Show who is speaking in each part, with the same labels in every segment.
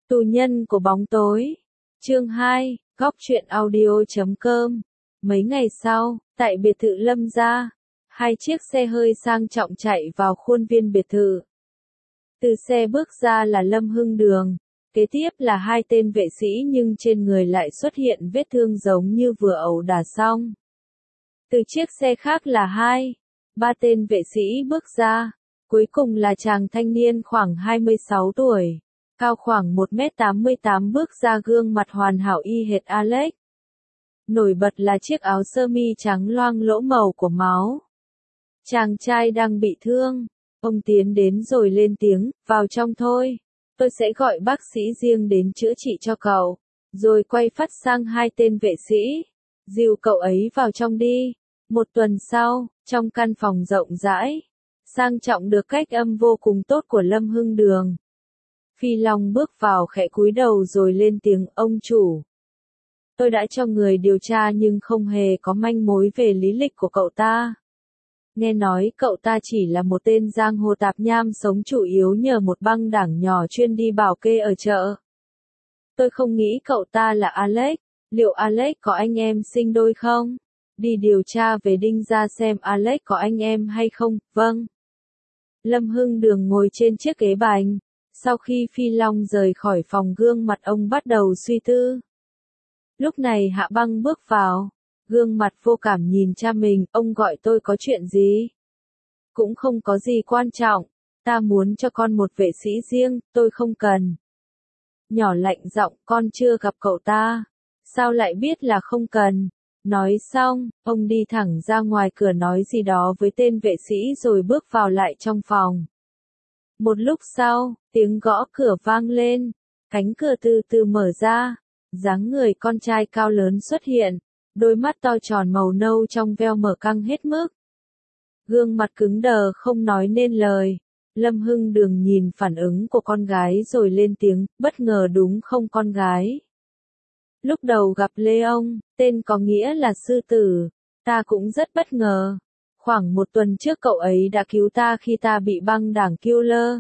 Speaker 1: Tù nhân của bóng tối. Chương 2, góc truyện audio.com. Mấy ngày sau, tại biệt thự Lâm gia, hai chiếc xe hơi sang trọng chạy vào khuôn viên biệt thự. Từ xe bước ra là Lâm Hưng Đường, kế tiếp là hai tên vệ sĩ nhưng trên người lại xuất hiện vết thương giống như vừa ẩu đả xong. Từ chiếc xe khác là ba tên vệ sĩ bước ra, cuối cùng là chàng thanh niên khoảng 26 tuổi. Cao khoảng 1m88 bước ra, gương mặt hoàn hảo y hệt Alex. Nổi bật là chiếc áo sơ mi trắng loang lỗ màu của máu. Chàng trai đang bị thương. Ông tiến đến rồi lên tiếng, vào trong thôi. Tôi sẽ gọi bác sĩ riêng đến chữa trị cho cậu. Rồi quay phát sang hai tên vệ sĩ. Dìu cậu ấy vào trong đi. Một tuần sau, trong căn phòng rộng rãi, sang trọng được cách âm vô cùng tốt của Lâm Hưng Đường. Phi Long bước vào khẽ cúi đầu rồi lên tiếng, ông chủ. Tôi đã cho người điều tra nhưng không hề có manh mối về lý lịch của cậu ta. Nghe nói cậu ta chỉ là một tên giang hồ tạp nham sống chủ yếu nhờ một băng đảng nhỏ chuyên đi bảo kê ở chợ. Tôi không nghĩ cậu ta là Alex. Liệu Alex có anh em sinh đôi không? Đi điều tra về Đinh gia xem Alex có anh em hay không. Vâng. Lâm Hưng Đường ngồi trên chiếc ghế bành. Sau khi Phi Long rời khỏi phòng, gương mặt ông bắt đầu suy tư. Lúc này Hạ Băng bước vào, gương mặt vô cảm nhìn cha mình, ông gọi tôi có chuyện gì? Cũng không có gì quan trọng, ta muốn cho con một vệ sĩ riêng, tôi không cần. Nhỏ lạnh giọng, con chưa gặp cậu ta, sao lại biết là không cần? Nói xong, ông đi thẳng ra ngoài cửa nói gì đó với tên vệ sĩ rồi bước vào lại trong phòng. Một lúc sau, tiếng gõ cửa vang lên, cánh cửa từ từ mở ra, dáng người con trai cao lớn xuất hiện, đôi mắt to tròn màu nâu trong veo mở căng hết mức. Gương mặt cứng đờ không nói nên lời. Lâm Hưng Đường nhìn phản ứng của con gái rồi lên tiếng, bất ngờ đúng không con gái? Lúc đầu gặp Leon, tên có nghĩa là sư tử, ta cũng rất bất ngờ. Khoảng một tuần trước cậu ấy đã cứu ta khi ta bị băng đảng Killer.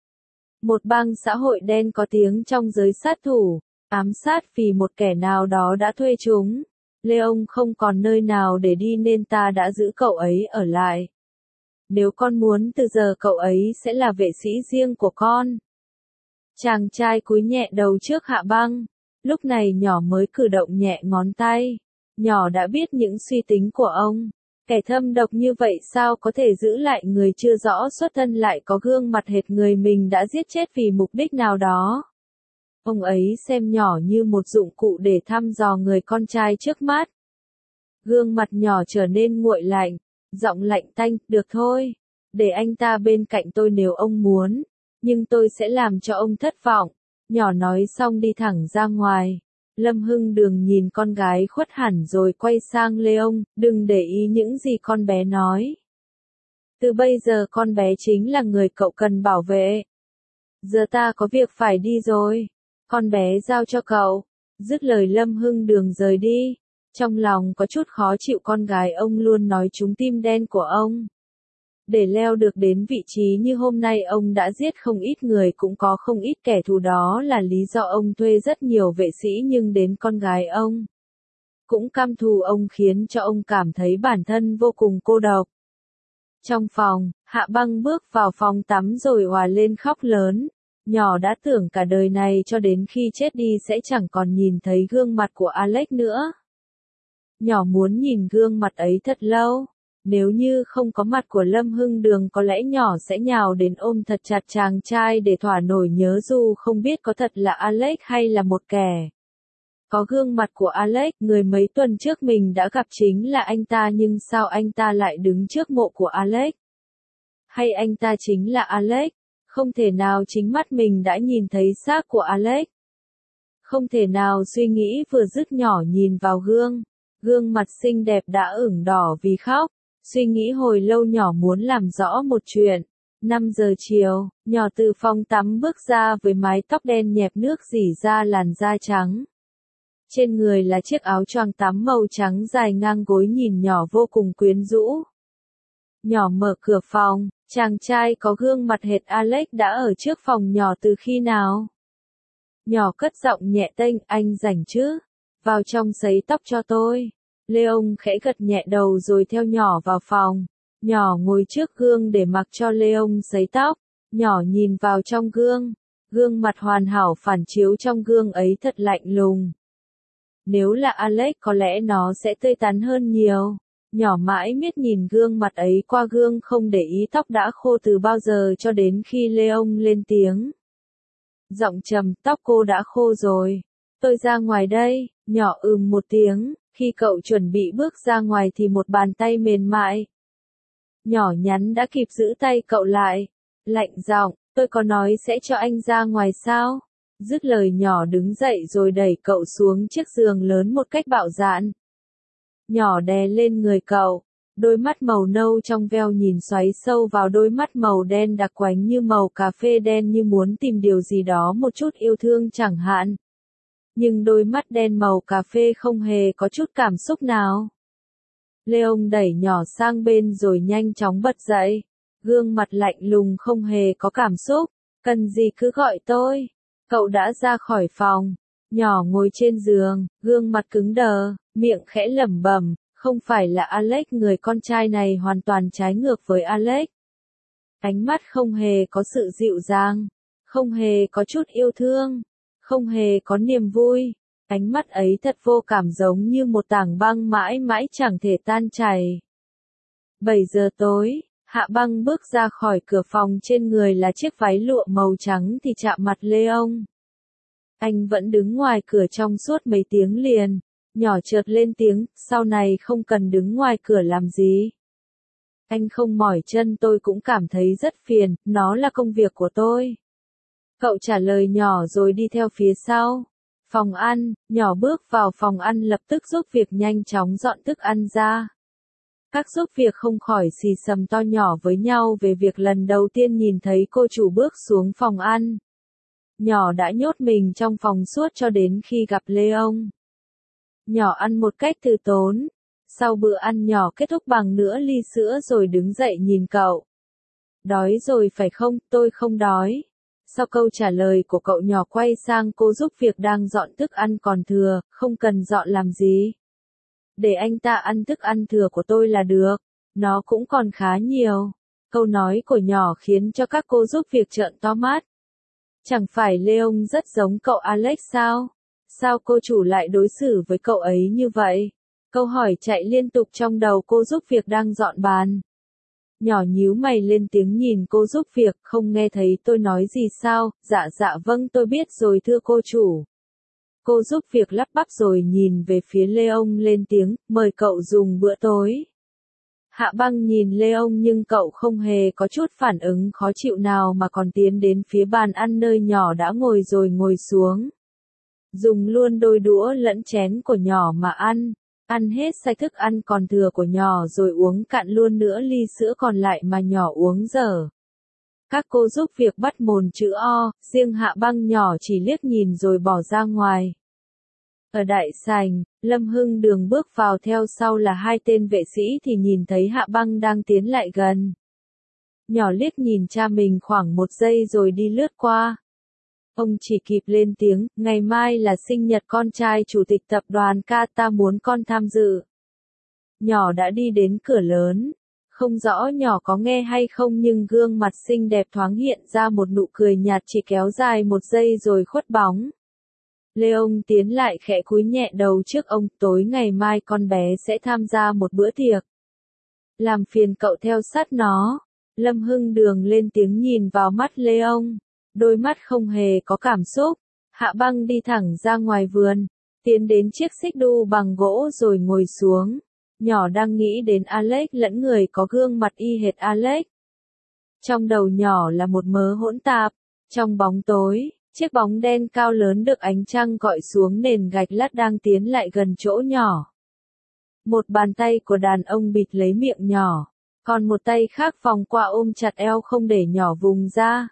Speaker 1: Một băng xã hội đen có tiếng trong giới sát thủ, ám sát vì một kẻ nào đó đã thuê chúng. Leon không còn nơi nào để đi nên ta đã giữ cậu ấy ở lại. Nếu con muốn từ giờ cậu ấy sẽ là vệ sĩ riêng của con. Chàng trai cúi nhẹ đầu trước Hạ Băng. Lúc này nhỏ mới cử động nhẹ ngón tay. Nhỏ đã biết những suy tính của ông. Kẻ thâm độc như vậy sao có thể giữ lại người chưa rõ xuất thân lại có gương mặt hệt người mình đã giết chết vì mục đích nào đó. Ông ấy xem nhỏ như một dụng cụ để thăm dò người con trai trước mắt. Gương mặt nhỏ trở nên nguội lạnh, giọng lạnh tanh, được thôi, để anh ta bên cạnh tôi nếu ông muốn, nhưng tôi sẽ làm cho ông thất vọng. Nhỏ nói xong đi thẳng ra ngoài. Lâm Hưng Đường nhìn con gái khuất hẳn rồi quay sang Leon, đừng để ý những gì con bé nói. Từ bây giờ con bé chính là người cậu cần bảo vệ. Giờ ta có việc phải đi rồi. Con bé giao cho cậu. Dứt lời Lâm Hưng Đường rời đi. Trong lòng có chút khó chịu, con gái ông luôn nói trúng tim đen của ông. Để leo được đến vị trí như hôm nay ông đã giết không ít người, cũng có không ít kẻ thù, đó là lý do ông thuê rất nhiều vệ sĩ, nhưng đến con gái ông cũng căm thù ông, khiến cho ông cảm thấy bản thân vô cùng cô độc. Trong phòng, Hạ Băng bước vào phòng tắm rồi òa lên khóc lớn. Nhỏ đã tưởng cả đời này cho đến khi chết đi sẽ chẳng còn nhìn thấy gương mặt của Alex nữa. Nhỏ muốn nhìn gương mặt ấy thật lâu. Nếu như không có mặt của Lâm Hưng Đường có lẽ nhỏ sẽ nhào đến ôm thật chặt chàng trai để thỏa nỗi nhớ, dù không biết có thật là Alex hay là một kẻ. Có gương mặt của Alex, người mấy tuần trước mình đã gặp chính là anh ta, nhưng sao anh ta lại đứng trước mộ của Alex? Hay anh ta chính là Alex? Không thể nào, chính mắt mình đã nhìn thấy xác của Alex. Không thể nào, suy nghĩ vừa dứt nhỏ nhìn vào gương. Gương mặt xinh đẹp đã ửng đỏ vì khóc. Suy nghĩ hồi lâu nhỏ muốn làm rõ một chuyện. 5 giờ chiều, nhỏ từ phòng tắm bước ra với mái tóc đen nhẹp nước rỉ ra làn da trắng. Trên người là chiếc áo choàng tắm màu trắng dài ngang gối, nhìn nhỏ vô cùng quyến rũ. Nhỏ mở cửa phòng, chàng trai có gương mặt hệt Alex đã ở trước phòng nhỏ từ khi nào? Nhỏ cất giọng nhẹ tênh, anh rảnh chứ? Vào trong sấy tóc cho tôi. Leon khẽ gật nhẹ đầu rồi theo nhỏ vào phòng. Nhỏ ngồi trước gương để mặc cho Leon sấy tóc. Nhỏ nhìn vào trong gương. Gương mặt hoàn hảo phản chiếu trong gương ấy thật lạnh lùng. Nếu là Alex có lẽ nó sẽ tươi tắn hơn nhiều. Nhỏ mãi miết nhìn gương mặt ấy qua gương không để ý tóc đã khô từ bao giờ cho đến khi Leon lên tiếng. Giọng trầm, tóc cô đã khô rồi. Tôi ra ngoài đây, nhỏ một tiếng, khi cậu chuẩn bị bước ra ngoài thì một bàn tay mềm mại. Nhỏ nhắn đã kịp giữ tay cậu lại. Lạnh giọng, tôi có nói sẽ cho anh ra ngoài sao? Dứt lời nhỏ đứng dậy rồi đẩy cậu xuống chiếc giường lớn một cách bạo dạn. Nhỏ đè lên người cậu, đôi mắt màu nâu trong veo nhìn xoáy sâu vào đôi mắt màu đen đặc quánh như màu cà phê đen như muốn tìm điều gì đó một chút yêu thương chẳng hạn. Nhưng đôi mắt đen màu cà phê không hề có chút cảm xúc nào. Leon đẩy nhỏ sang bên rồi nhanh chóng bật dậy. Gương mặt lạnh lùng không hề có cảm xúc. Cần gì cứ gọi tôi. Cậu đã ra khỏi phòng. Nhỏ ngồi trên giường, gương mặt cứng đờ, miệng khẽ lẩm bẩm, không phải là Alex, người con trai này hoàn toàn trái ngược với Alex. Ánh mắt không hề có sự dịu dàng, không hề có chút yêu thương, không hề có niềm vui. Ánh mắt ấy thật vô cảm giống như một tảng băng mãi mãi chẳng thể tan chảy. 7 giờ tối, Hạ Băng bước ra khỏi cửa phòng, trên người là chiếc váy lụa màu trắng thì chạm mặt Leon. Anh vẫn đứng ngoài cửa trong suốt mấy tiếng liền. Nhỏ chợt lên tiếng, sau này không cần đứng ngoài cửa làm gì. Anh không mỏi chân, tôi cũng cảm thấy rất phiền, nó là công việc của tôi. Cậu trả lời nhỏ rồi đi theo phía sau. Phòng ăn, nhỏ bước vào phòng ăn lập tức giúp việc nhanh chóng dọn thức ăn ra. Các giúp việc không khỏi xì xầm to nhỏ với nhau về việc lần đầu tiên nhìn thấy cô chủ bước xuống phòng ăn. Nhỏ đã nhốt mình trong phòng suốt cho đến khi gặp Leon. Nhỏ ăn một cách từ tốn. Sau bữa ăn nhỏ kết thúc bằng nửa ly sữa rồi đứng dậy nhìn cậu. Đói rồi phải không? Tôi không đói. Sau câu trả lời của cậu, nhỏ quay sang cô giúp việc đang dọn thức ăn còn thừa, không cần dọn làm gì. Để anh ta ăn thức ăn thừa của tôi là được. Nó cũng còn khá nhiều. Câu nói của nhỏ khiến cho các cô giúp việc trợn to mắt. Chẳng phải Leon rất giống cậu Alex sao? Sao cô chủ lại đối xử với cậu ấy như vậy? Câu hỏi chạy liên tục trong đầu cô giúp việc đang dọn bàn. Nhỏ nhíu mày lên tiếng nhìn cô giúp việc, không nghe thấy tôi nói gì sao? Dạ vâng, tôi biết rồi thưa cô chủ. Cô giúp việc lắp bắp rồi nhìn về phía Leon lên tiếng, mời cậu dùng bữa tối. Hạ Băng nhìn Leon nhưng cậu không hề có chút phản ứng khó chịu nào mà còn tiến đến phía bàn ăn nơi nhỏ đã ngồi rồi ngồi xuống. Dùng luôn đôi đũa lẫn chén của nhỏ mà ăn. Ăn hết sạch thức ăn còn thừa của nhỏ rồi uống cạn luôn nữa ly sữa còn lại mà nhỏ uống dở. Các cô giúp việc bắt mồm chữ O, riêng Hạ Băng nhỏ chỉ liếc nhìn rồi bỏ ra ngoài. Ở đại sảnh, Lâm Hưng Đường bước vào, theo sau là hai tên vệ sĩ thì nhìn thấy Hạ Băng đang tiến lại gần. Nhỏ liếc nhìn cha mình khoảng 1 giây rồi đi lướt qua. Ông chỉ kịp lên tiếng, ngày mai là sinh nhật con trai chủ tịch tập đoàn K, ta muốn con tham dự. Nhỏ đã đi đến cửa lớn. Không rõ nhỏ có nghe hay không nhưng gương mặt xinh đẹp thoáng hiện ra một nụ cười nhạt chỉ kéo dài 1 giây rồi khuất bóng. Leon tiến lại khẽ cúi nhẹ đầu trước ông, tối ngày mai con bé sẽ tham gia một bữa tiệc. Làm phiền cậu theo sát nó. Lâm Hưng Đường lên tiếng nhìn vào mắt Leon. Đôi mắt không hề có cảm xúc. Hạ Băng đi thẳng ra ngoài vườn. Tiến đến chiếc xích đu bằng gỗ rồi ngồi xuống. Nhỏ đang nghĩ đến Alex lẫn người có gương mặt y hệt Alex. Trong đầu nhỏ là một mớ hỗn tạp. Trong bóng tối, chiếc bóng đen cao lớn được ánh trăng gọi xuống nền gạch lát đang tiến lại gần chỗ nhỏ. Một bàn tay của đàn ông bịt lấy miệng nhỏ, còn một tay khác vòng qua ôm chặt eo không để nhỏ vùng ra.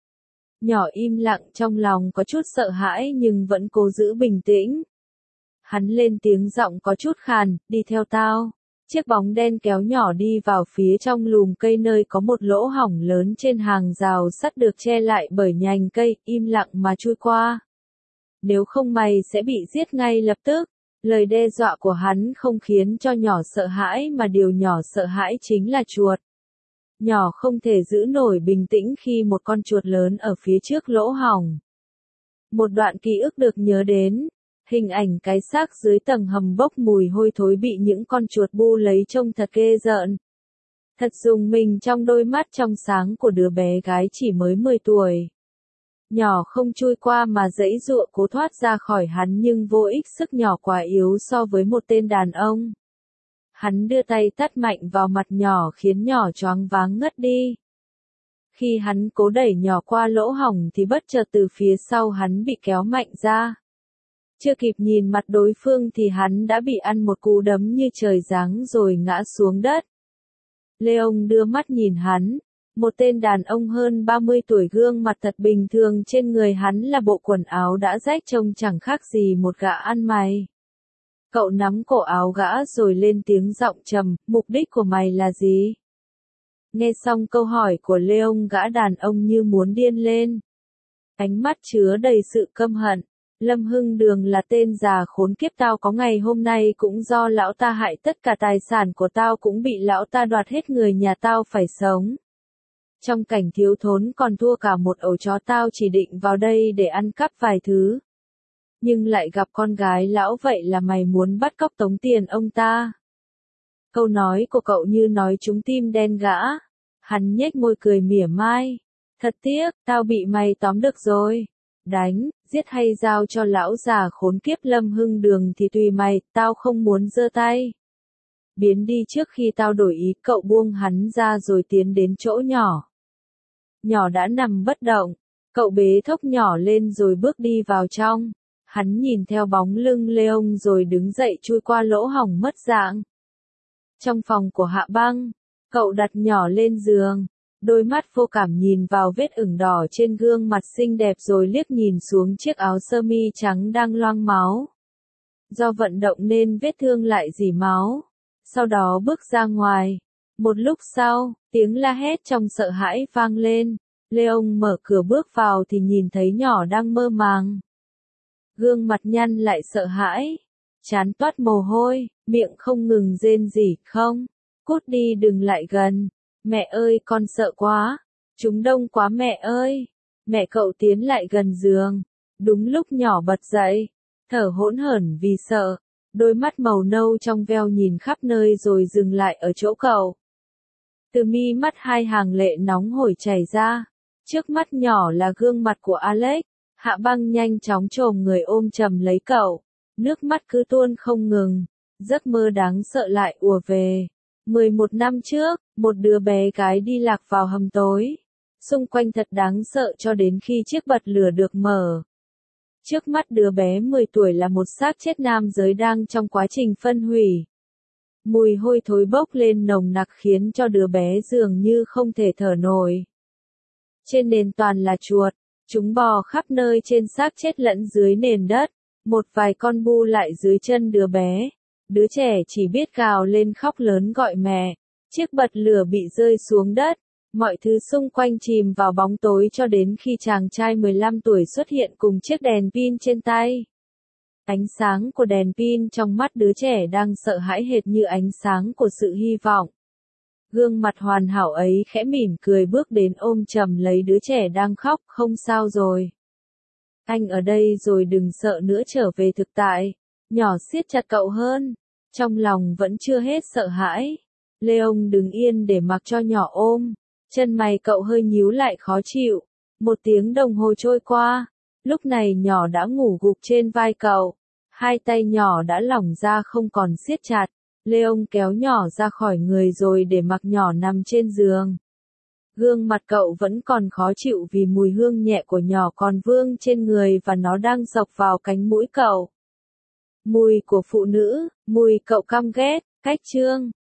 Speaker 1: Nhỏ im lặng, trong lòng có chút sợ hãi nhưng vẫn cố giữ bình tĩnh. Hắn lên tiếng, giọng có chút khàn, đi theo tao. Chiếc bóng đen kéo nhỏ đi vào phía trong lùm cây nơi có một lỗ hổng lớn trên hàng rào sắt được che lại bởi nhành cây, im lặng mà chui qua. nếu không mày sẽ bị giết ngay lập tức. Lời đe dọa của hắn không khiến cho nhỏ sợ hãi mà điều nhỏ sợ hãi chính là chuột. Nhỏ không thể giữ nổi bình tĩnh khi một con chuột lớn ở phía trước lỗ hổng. Một đoạn ký ức được nhớ đến, hình ảnh cái xác dưới tầng hầm bốc mùi hôi thối bị những con chuột bu lấy trông thật ghê rợn. Thật rùng mình trong đôi mắt trong sáng của đứa bé gái chỉ mới 10 tuổi. Nhỏ không chui qua mà giãy giụa cố thoát ra khỏi hắn nhưng vô ích, sức nhỏ quá yếu so với một tên đàn ông. Hắn đưa tay tát mạnh vào mặt nhỏ khiến nhỏ choáng váng ngất đi. Khi hắn cố đẩy nhỏ qua lỗ hổng thì bất chợt từ phía sau hắn bị kéo mạnh ra. Chưa kịp nhìn mặt đối phương thì hắn đã bị ăn một cú đấm như trời giáng rồi ngã xuống đất. Leon đưa mắt nhìn hắn. Một tên đàn ông hơn 30 tuổi, gương mặt thật bình thường, trên người hắn là bộ quần áo đã rách trông chẳng khác gì một gã ăn mày. Cậu nắm cổ áo gã rồi lên tiếng giọng trầm, mục đích của mày là gì? Nghe xong câu hỏi của Leon, gã đàn ông như muốn điên lên. Ánh mắt chứa đầy sự căm hận. Lâm Hưng Đường là tên già khốn kiếp, tao có ngày hôm nay cũng do lão ta hại, tất cả tài sản của tao cũng bị lão ta đoạt hết, người nhà tao phải sống trong cảnh thiếu thốn còn thua cả một ổ chó, tao chỉ định vào đây để ăn cắp vài thứ. Nhưng lại gặp con gái lão, vậy là mày muốn bắt cóc tống tiền ông ta? Câu nói của cậu như nói trúng tim đen gã. Hắn nhếch môi cười mỉa mai. Thật tiếc, tao bị mày tóm được rồi. Đánh, giết hay giao cho lão già khốn kiếp Lâm Hưng Đường thì tùy mày, tao không muốn giơ tay. Biến đi trước khi tao đổi ý. Cậu buông hắn ra rồi tiến đến chỗ nhỏ. Nhỏ đã nằm bất động. Cậu bế thốc nhỏ lên rồi bước đi vào trong. Hắn nhìn theo bóng lưng Leon rồi đứng dậy chui qua lỗ hổng mất dạng. Trong phòng của Hạ Băng, cậu đặt nhỏ lên giường. Đôi mắt vô cảm nhìn vào vết ửng đỏ trên gương mặt xinh đẹp rồi liếc nhìn xuống chiếc áo sơ mi trắng đang loang máu. Do vận động nên vết thương lại rỉ máu. Sau đó bước ra ngoài. Một lúc sau, tiếng la hét trong sợ hãi vang lên. Leon mở cửa bước vào thì nhìn thấy nhỏ đang mơ màng. Gương mặt nhăn lại sợ hãi. Trán toát mồ hôi, miệng không ngừng rên rỉ, không. Cút đi, đừng lại gần. Mẹ ơi, con sợ quá. Chúng đông quá mẹ ơi. Mẹ cậu tiến lại gần giường. Đúng lúc nhỏ bật dậy. Thở hỗn hển vì sợ. Đôi mắt màu nâu trong veo nhìn khắp nơi rồi dừng lại ở chỗ cậu. Từ mi mắt hai hàng lệ nóng hổi chảy ra. Trước mắt nhỏ là gương mặt của Alex. Hạ Băng nhanh chóng chồm người ôm chầm lấy cậu. Nước mắt cứ tuôn không ngừng. Giấc mơ đáng sợ lại ùa về. 11 năm trước, một đứa bé gái đi lạc vào hầm tối. Xung quanh thật đáng sợ cho đến khi chiếc bật lửa được mở. Trước mắt đứa bé 10 tuổi là một xác chết nam giới đang trong quá trình phân hủy. Mùi hôi thối bốc lên nồng nặc khiến cho đứa bé dường như không thể thở nổi. Trên nền toàn là chuột, chúng bò khắp nơi trên xác chết lẫn dưới nền đất. Một vài con bu lại dưới chân đứa bé. Đứa trẻ chỉ biết gào lên khóc lớn gọi mẹ. Chiếc bật lửa bị rơi xuống đất. Mọi thứ xung quanh chìm vào bóng tối cho đến khi chàng trai 15 tuổi xuất hiện cùng chiếc đèn pin trên tay. Ánh sáng của đèn pin trong mắt đứa trẻ đang sợ hãi hệt như ánh sáng của sự hy vọng. Gương mặt hoàn hảo ấy khẽ mỉm cười bước đến ôm chầm lấy đứa trẻ đang khóc, không sao rồi. Anh ở đây rồi, đừng sợ nữa, trở về thực tại. Nhỏ siết chặt cậu hơn. Trong lòng vẫn chưa hết sợ hãi. Leon đứng yên để mặc cho nhỏ ôm. Chân mày cậu hơi nhíu lại khó chịu. 1 tiếng đồng hồ trôi qua. Lúc này nhỏ đã ngủ gục trên vai cậu. Hai tay nhỏ đã lỏng ra không còn siết chặt. Leon kéo nhỏ ra khỏi người rồi để mặc nhỏ nằm trên giường. Gương mặt cậu vẫn còn khó chịu vì mùi hương nhẹ của nhỏ còn vương trên người và nó đang dọc vào cánh mũi cậu. Mùi của phụ nữ, mùi cậu căm ghét, cách chương.